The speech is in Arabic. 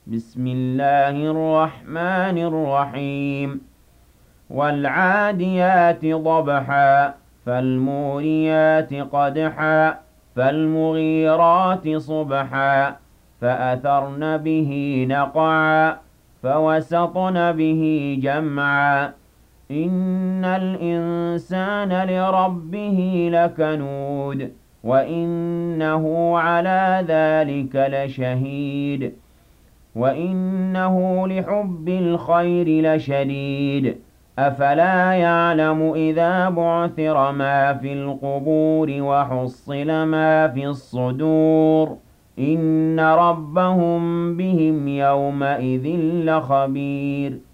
بسم الله الرحمن الرحيم والعاديات ضبحا فالموريات قدحا فالمغيرات صبحا فأثرن به نقعا فوسطن به جمعا إن الإنسان لربه لكنود وإنه على ذلك لشهيد وإنه لحب الخير لشديد أفلا يعلم إذا بعثر ما في القبور وحصل ما في الصدور إن ربهم بهم يومئذ لخبير